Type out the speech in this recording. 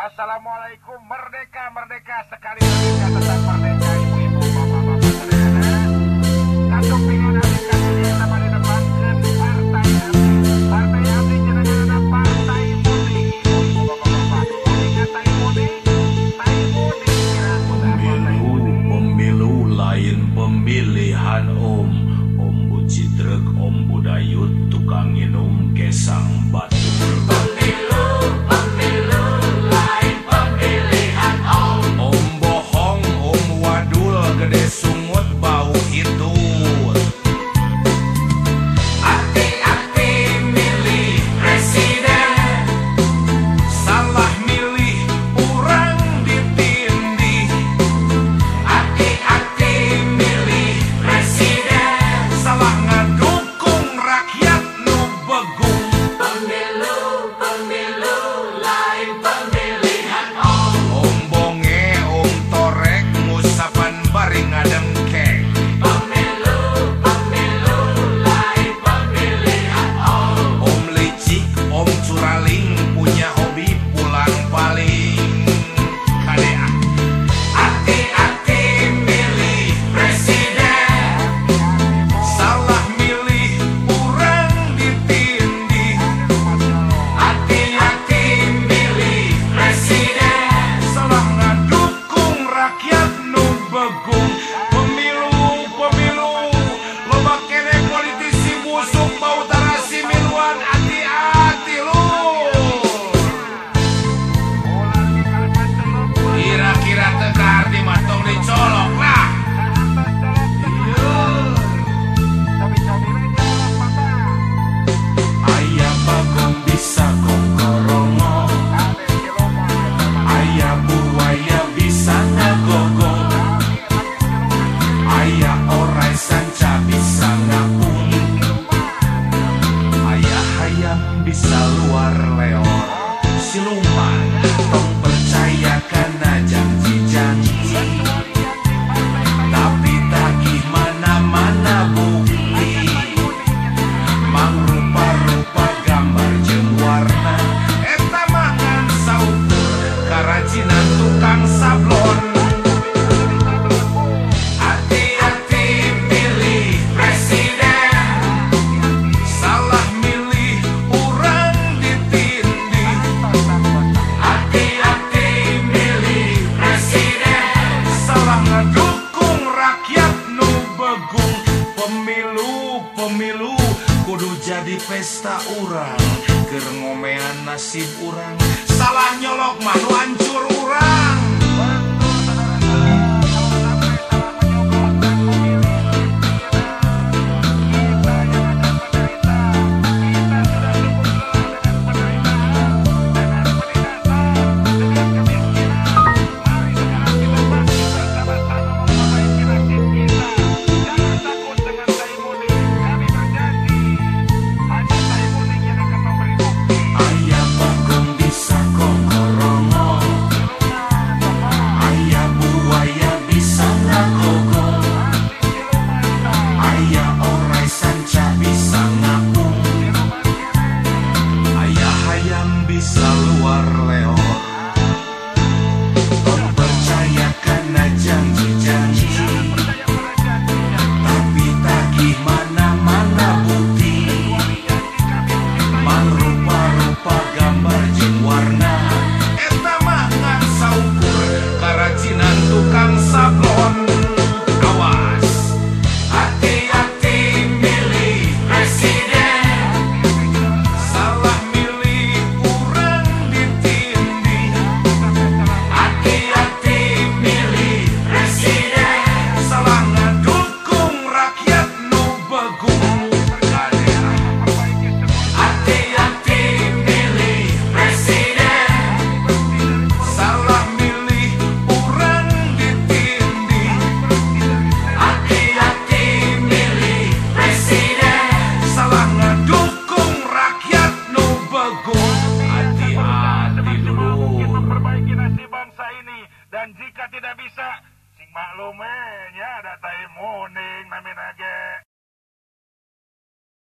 Assalamualaikum, merdeka, merdeka, sekali merdeka, tetap merdeka, ibu-ibu, bapak-bapak, saudara. Kantong pingan abdi kasih sama di depan partai abdi jenengan partai mudi, ibu-ibu, bapak-bapak. Ingat tai mudi. Pemilu lain pemilihan Om Bucidrek, Om Budayut, tukang minum gesang batu. Gede sungut bau itu. Hati-hati milih presiden, salah milih urang ditindih. Hati-hati milih presiden, salah ngadukung rakyat nu begung. Pemilu lain pemilihan Om bonge, Om torek, ngusapan bari ngadengkek. Pemilu lain pemilihan Om licik, Om curaling, punya hobi pulang paling. Kadea. Hati-hati milih presiden, salah milih urang ditindih. Hati-hati milih presiden, salah ngadukung rakyat nu begung. Pemilu, loba kene politisi busuk bau tarasi miluan. Hati-hati lu. Kira-kira teka arti matong dicolok lah. Aya bagong bisa kongkorongo, aya buaya bisa ngagogong, aya orai sanca bisa ngapung, aya hayam bisa luar leor. Siluman tong percaya kana janji-janji, tapi tagih mana-mana bukti. Mang rupa-rupa gambar jeung warna, eta mangan saukur karajinan tukang sablon. Hati-hati milih presiden, salah milih urang ditindih. Hati-hati milih presiden, salah ngadukung rakyat nu begung. Pemilu kudu jadi pesta urang, keur ngomean nasib urang. Salah nyolok mah nu